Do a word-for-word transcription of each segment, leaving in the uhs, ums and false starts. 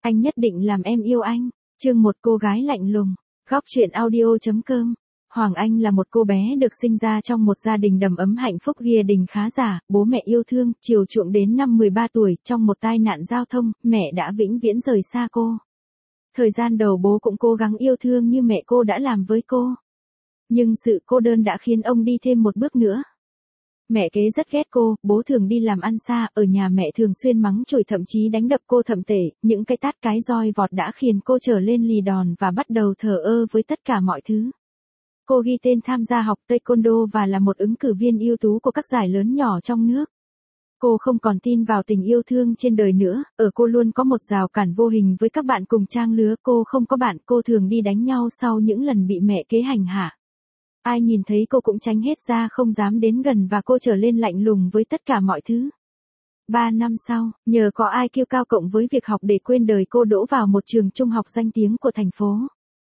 Anh nhất định làm em yêu anh. Chương một cô gái lạnh lùng. Góc truyện audio.com. Hoàng Anh là một cô bé được sinh ra trong một gia đình đầm ấm hạnh phúc, gia đình khá giả, bố mẹ yêu thương, chiều chuộng. Đến năm mười ba tuổi, trong một tai nạn giao thông, mẹ đã vĩnh viễn rời xa cô. Thời gian đầu bố cũng cố gắng yêu thương như mẹ cô đã làm với cô. Nhưng sự cô đơn đã khiến ông đi thêm một bước nữa. Mẹ kế rất ghét cô, bố thường đi làm ăn xa, ở nhà mẹ thường xuyên mắng chửi, thậm chí đánh đập cô thậm tệ, những cái tát cái roi vọt đã khiến cô trở lên lì đòn và bắt đầu thờ ơ với tất cả mọi thứ. Cô ghi tên tham gia học taekwondo và là một ứng cử viên ưu tú của các giải lớn nhỏ trong nước. Cô không còn tin vào tình yêu thương trên đời nữa, ở cô luôn có một rào cản vô hình với các bạn cùng trang lứa. Cô không có bạn, cô thường đi đánh nhau sau những lần bị mẹ kế hành hạ. Ai nhìn thấy cô cũng tránh hết ra, không dám đến gần, và cô trở lên lạnh lùng với tất cả mọi thứ. Ba năm sau, nhờ có i kiu cao cộng với việc học để quên đời, cô đỗ vào một trường trung học danh tiếng của thành phố.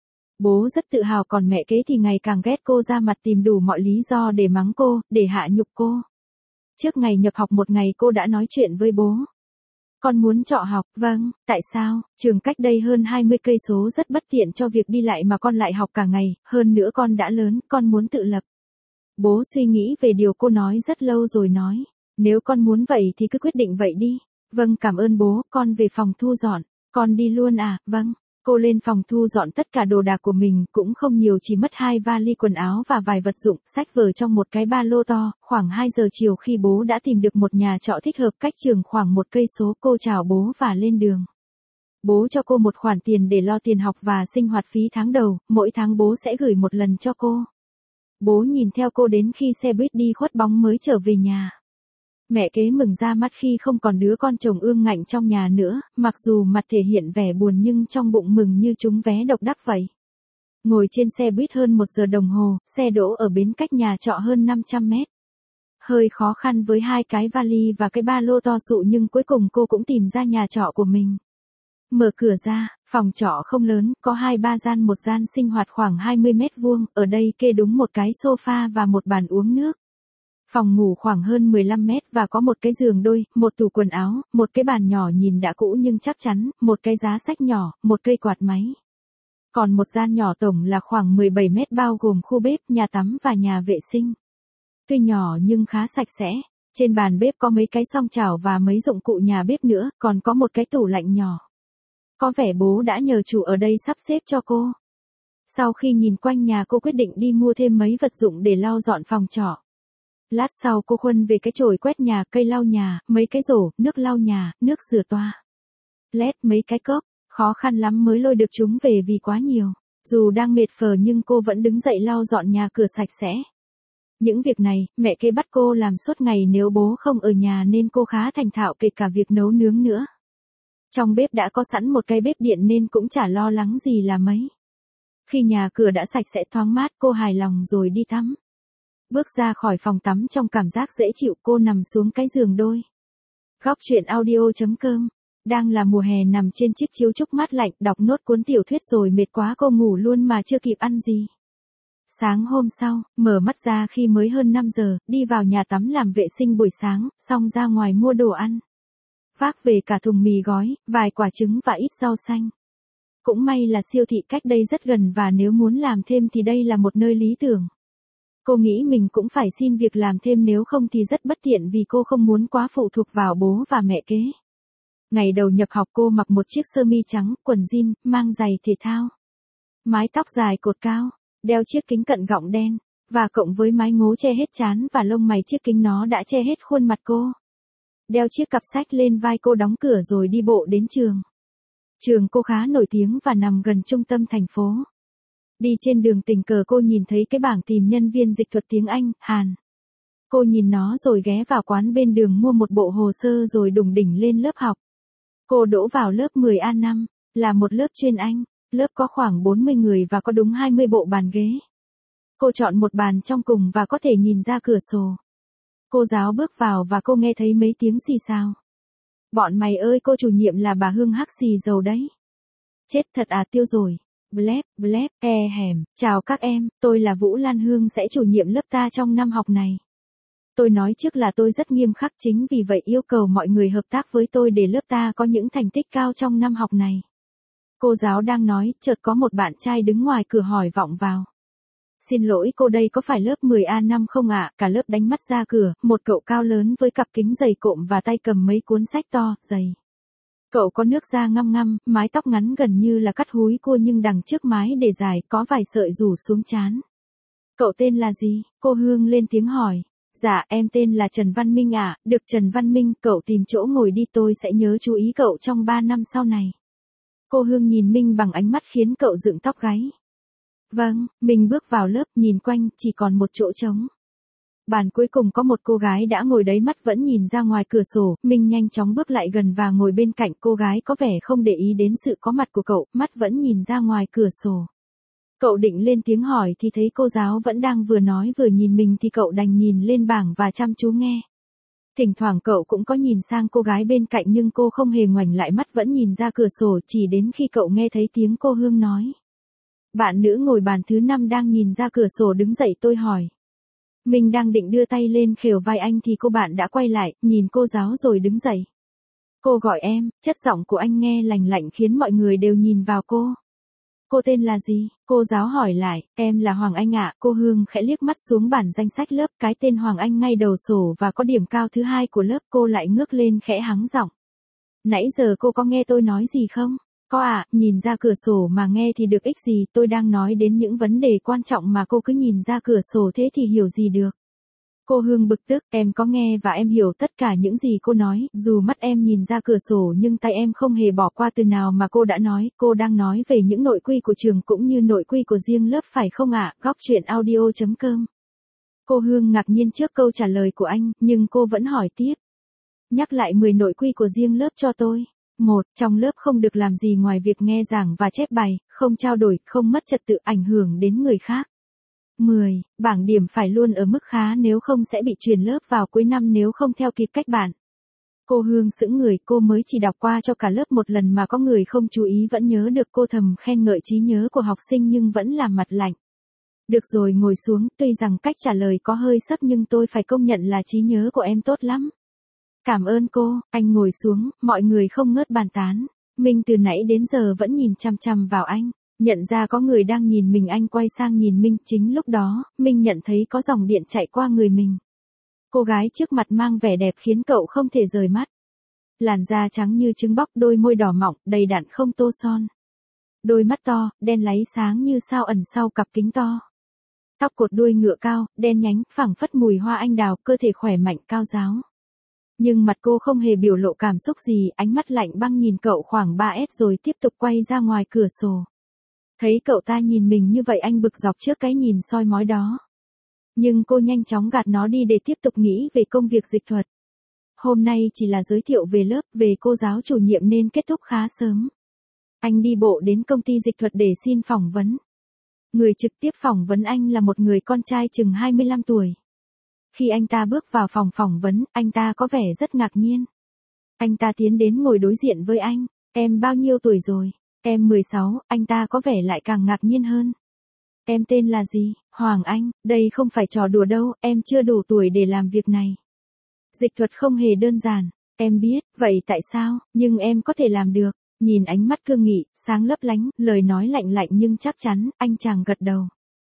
Bố rất tự hào, còn mẹ kế thì ngày càng ghét cô, ra mặt tìm đủ mọi lý do để mắng cô, để hạ nhục cô. Trước ngày nhập học một ngày, cô đã nói chuyện với bố. Con muốn trọ học. Vâng, tại sao? Trường cách đây hơn hai mươi cây số rất bất tiện cho việc đi lại mà con lại học cả ngày, hơn nữa con đã lớn, con muốn tự lập. Bố suy nghĩ về điều cô nói rất lâu rồi nói, nếu con muốn vậy thì cứ quyết định vậy đi. Vâng, cảm ơn bố, con về phòng thu dọn. Con đi luôn à? Vâng. Cô lên phòng thu dọn tất cả đồ đạc của mình, cũng không nhiều, chỉ mất hai vali quần áo và vài vật dụng, sách vở trong một cái ba lô to. Khoảng hai giờ chiều, khi bố đã tìm được một nhà trọ thích hợp cách trường khoảng một cây số, cô chào bố và lên đường. Bố cho cô một khoản tiền để lo tiền học và sinh hoạt phí tháng đầu, mỗi tháng bố sẽ gửi một lần cho cô. Bố nhìn theo cô đến khi xe buýt đi khuất bóng mới trở về nhà. Mẹ kế mừng ra mắt khi không còn đứa con chồng ương ngạnh trong nhà nữa, mặc dù mặt thể hiện vẻ buồn nhưng trong bụng mừng như trúng vé độc đắc vậy. Ngồi trên xe buýt hơn một giờ đồng hồ, xe đỗ ở bến cách nhà trọ hơn năm trăm mét. Hơi khó khăn với hai cái vali và cái ba lô to sụ, nhưng cuối cùng cô cũng tìm ra nhà trọ của mình. Mở cửa ra, phòng trọ không lớn, có hai ba gian, một gian sinh hoạt khoảng hai mươi mét vuông, ở đây kê đúng một cái sofa và một bàn uống nước. Phòng ngủ khoảng hơn mười lăm mét và có một cái giường đôi, một tủ quần áo, một cái bàn nhỏ nhìn đã cũ nhưng chắc chắn, một cái giá sách nhỏ, một cây quạt máy. Còn một gian nhỏ tổng là khoảng mười bảy mét, bao gồm khu bếp, nhà tắm và nhà vệ sinh. Tuy nhỏ nhưng khá sạch sẽ. Trên bàn bếp có mấy cái xoong chảo và mấy dụng cụ nhà bếp nữa, còn có một cái tủ lạnh nhỏ. Có vẻ bố đã nhờ chủ ở đây sắp xếp cho cô. Sau khi nhìn quanh nhà, cô quyết định đi mua thêm mấy vật dụng để lau dọn phòng trọ. Lát sau cô khuân về cái chổi quét nhà, cây lau nhà, mấy cái rổ, nước lau nhà, nước rửa toa. Led, mấy cái cốc, khó khăn lắm mới lôi được chúng về vì quá nhiều. Dù đang mệt phờ nhưng cô vẫn đứng dậy lau dọn nhà cửa sạch sẽ. Những việc này, mẹ kế bắt cô làm suốt ngày nếu bố không ở nhà, nên cô khá thành thạo kể cả việc nấu nướng nữa. Trong bếp đã có sẵn một cái bếp điện nên cũng chả lo lắng gì là mấy. Khi nhà cửa đã sạch sẽ thoáng mát, cô hài lòng rồi đi tắm. Bước ra khỏi phòng tắm trong cảm giác dễ chịu, cô nằm xuống cái giường đôi. Góc truyện audio.com. Đang là mùa hè, nằm trên chiếc chiếu trúc mát lạnh, đọc nốt cuốn tiểu thuyết rồi mệt quá cô ngủ luôn mà chưa kịp ăn gì. Sáng hôm sau, mở mắt ra khi mới hơn năm giờ, đi vào nhà tắm làm vệ sinh buổi sáng, xong ra ngoài mua đồ ăn. Vác về cả thùng mì gói, vài quả trứng và ít rau xanh. Cũng may là siêu thị cách đây rất gần và nếu muốn làm thêm thì đây là một nơi lý tưởng. Cô nghĩ mình cũng phải xin việc làm thêm, nếu không thì rất bất tiện, vì cô không muốn quá phụ thuộc vào bố và mẹ kế. Ngày đầu nhập học, cô mặc một chiếc sơ mi trắng, quần jean, mang giày thể thao. Mái tóc dài cột cao, đeo chiếc kính cận gọng đen, và cộng với mái ngố che hết trán và lông mày, chiếc kính nó đã che hết khuôn mặt cô. Đeo chiếc cặp sách lên vai, cô đóng cửa rồi đi bộ đến trường. Trường cô khá nổi tiếng và nằm gần trung tâm thành phố. Đi trên đường tình cờ cô nhìn thấy cái bảng tìm nhân viên dịch thuật tiếng Anh, Hàn. Cô nhìn nó rồi ghé vào quán bên đường mua một bộ hồ sơ rồi đùng đỉnh lên lớp học. Cô đỗ vào lớp mười A năm, là một lớp chuyên Anh. Lớp có khoảng bốn mươi người và có đúng hai mươi bộ bàn ghế. Cô chọn một bàn trong cùng và có thể nhìn ra cửa sổ. Cô giáo bước vào và cô nghe thấy mấy tiếng xì xào. Bọn mày ơi, cô chủ nhiệm là bà Hương hắc xì dầu đấy. Chết thật à, tiêu rồi. Blep, blep, e hèm, chào các em, tôi là Vũ Lan Hương, sẽ chủ nhiệm lớp ta trong năm học này. Tôi nói trước là tôi rất nghiêm khắc, chính vì vậy yêu cầu mọi người hợp tác với tôi để lớp ta có những thành tích cao trong năm học này. Cô giáo đang nói, chợt có một bạn trai đứng ngoài cửa hỏi vọng vào. Xin lỗi cô, đây có phải lớp mười A năm không ạ? Cả lớp đánh mắt ra cửa, một cậu cao lớn với cặp kính dày cộm và tay cầm mấy cuốn sách to, dày. Cậu có nước da ngăm ngăm, mái tóc ngắn gần như là cắt húi cua nhưng đằng trước mái để dài, có vài sợi rủ xuống trán. Cậu tên là gì? Cô Hương lên tiếng hỏi. Dạ, em tên là Trần Văn Minh ạ. Được Trần Văn Minh, cậu tìm chỗ ngồi đi, tôi sẽ nhớ chú ý cậu trong ba năm sau này. Cô Hương nhìn Minh bằng ánh mắt khiến cậu dựng tóc gáy. Vâng, mình bước vào lớp, nhìn quanh, chỉ còn một chỗ trống. Bàn cuối cùng có một cô gái đã ngồi đấy, mắt vẫn nhìn ra ngoài cửa sổ. Minh nhanh chóng bước lại gần và ngồi bên cạnh. Cô gái có vẻ không để ý đến sự có mặt của cậu, mắt vẫn nhìn ra ngoài cửa sổ. Cậu định lên tiếng hỏi thì thấy cô giáo vẫn đang vừa nói vừa nhìn mình thì cậu đành nhìn lên bảng và chăm chú nghe. Thỉnh thoảng cậu cũng có nhìn sang cô gái bên cạnh nhưng cô không hề ngoảnh lại, mắt vẫn nhìn ra cửa sổ, chỉ đến khi cậu nghe thấy tiếng cô Hương nói. Bạn nữ ngồi bàn thứ năm đang nhìn ra cửa sổ đứng dậy. Tôi hỏi. Mình đang định đưa tay lên khều vai anh thì cô bạn đã quay lại, nhìn cô giáo rồi đứng dậy. Cô gọi em, chất giọng của anh nghe lành lạnh khiến mọi người đều nhìn vào cô. Cô tên là gì? Cô giáo hỏi lại. Em là Hoàng Anh ạ. Cô Hương khẽ liếc mắt xuống bảng danh sách lớp, cái tên Hoàng Anh ngay đầu sổ và có điểm cao thứ hai của lớp. Cô lại ngước lên khẽ hắng giọng. Nãy giờ cô có nghe tôi nói gì không? Có ạ, à, nhìn ra cửa sổ mà nghe thì được ích gì, tôi đang nói đến những vấn đề quan trọng mà cô cứ nhìn ra cửa sổ thế thì hiểu gì được. Cô Hương bực tức, em có nghe và em hiểu tất cả những gì cô nói, dù mắt em nhìn ra cửa sổ nhưng tay em không hề bỏ qua từ nào mà cô đã nói. Cô đang nói về những nội quy của trường cũng như nội quy của riêng lớp phải không ạ? À? Góc truyện audio chấm com. Cô Hương ngạc nhiên trước câu trả lời của anh, nhưng cô vẫn hỏi tiếp. Nhắc lại mười nội quy của riêng lớp cho tôi. một. Trong lớp không được làm gì ngoài việc nghe giảng và chép bài, không trao đổi, không mất trật tự ảnh hưởng đến người khác. mười. Bảng điểm phải luôn ở mức khá, nếu không sẽ bị chuyển lớp vào cuối năm nếu không theo kịp cách bạn. Cô Hương sững người, cô mới chỉ đọc qua cho cả lớp một lần mà có người không chú ý vẫn nhớ được. Cô thầm khen ngợi trí nhớ của học sinh nhưng vẫn làm mặt lạnh. Được rồi, ngồi xuống, tuy rằng cách trả lời có hơi sấp nhưng tôi phải công nhận là trí nhớ của em tốt lắm. Cảm ơn cô. Anh ngồi xuống, mọi người không ngớt bàn tán. Minh từ nãy đến giờ vẫn nhìn chăm chăm vào anh. Nhận ra có người đang nhìn mình, anh quay sang nhìn Minh. Chính lúc đó, Minh nhận thấy có dòng điện chạy qua người mình. Cô gái trước mặt mang vẻ đẹp khiến cậu không thể rời mắt. Làn da trắng như trứng bóc, đôi môi đỏ mọng, đầy đặn không tô son. Đôi mắt to, đen láy sáng như sao ẩn sau cặp kính to. Tóc cột đuôi ngựa cao, đen nhánh, phảng phất mùi hoa anh đào, cơ thể khỏe mạnh cao ráo. Nhưng mặt cô không hề biểu lộ cảm xúc gì, ánh mắt lạnh băng nhìn cậu khoảng ba mét rồi tiếp tục quay ra ngoài cửa sổ. Thấy cậu ta nhìn mình như vậy anh bực dọc trước cái nhìn soi mói đó. Nhưng cô nhanh chóng gạt nó đi để tiếp tục nghĩ về công việc dịch thuật. Hôm nay chỉ là giới thiệu về lớp, về cô giáo chủ nhiệm nên kết thúc khá sớm. Anh đi bộ đến công ty dịch thuật để xin phỏng vấn. Người trực tiếp phỏng vấn anh là một người con trai chừng hai mươi lăm tuổi. Khi anh ta bước vào phòng phỏng vấn, anh ta có vẻ rất ngạc nhiên. Anh ta tiến đến ngồi đối diện với anh. Em bao nhiêu tuổi rồi? Em mười sáu, anh ta có vẻ lại càng ngạc nhiên hơn. Em tên là gì? Hoàng Anh, đây không phải trò đùa đâu, em chưa đủ tuổi để làm việc này. Dịch thuật không hề đơn giản, em biết, vậy tại sao, nhưng em có thể làm được. Nhìn ánh mắt cương nghị, sáng lấp lánh, lời nói lạnh lạnh nhưng chắc chắn, anh chàng gật đầu.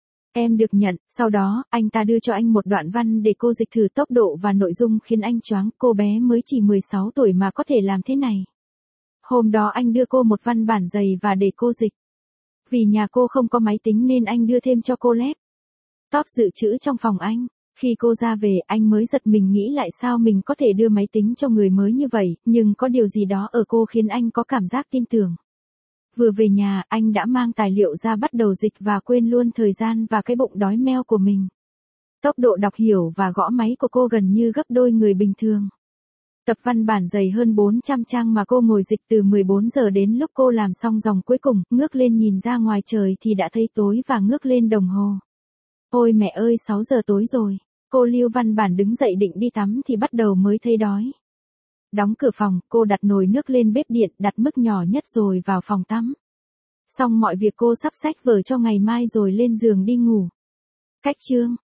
Em được nhận, sau đó, anh ta đưa cho anh một đoạn văn để cô dịch thử tốc độ và nội dung khiến anh choáng, cô bé mới chỉ mười sáu tuổi mà có thể làm thế này. Hôm đó anh đưa cô một văn bản dày và để cô dịch. Vì nhà cô không có máy tính nên anh đưa thêm cho cô lép top dự trữ trong phòng anh. Khi cô ra về, anh mới giật mình nghĩ lại sao mình có thể đưa máy tính cho người mới như vậy, nhưng có điều gì đó ở cô khiến anh có cảm giác tin tưởng. Vừa về nhà, anh đã mang tài liệu ra bắt đầu dịch và quên luôn thời gian và cái bụng đói meo của mình. Tốc độ đọc hiểu và gõ máy của cô gần như gấp đôi người bình thường. Tập văn bản dày hơn bốn trăm trang mà cô ngồi dịch từ mười bốn giờ đến lúc cô làm xong dòng cuối cùng, ngước lên nhìn ra ngoài trời thì đã thấy tối và ngước lên đồng hồ. Ôi mẹ ơi, sáu giờ tối rồi. Cô lưu văn bản đứng dậy định đi tắm thì bắt đầu mới thấy đói. Đóng cửa phòng, cô đặt nồi nước lên bếp điện, đặt mức nhỏ nhất rồi vào phòng tắm. Xong mọi việc cô sắp xách vở cho ngày mai rồi lên giường đi ngủ. Cách chương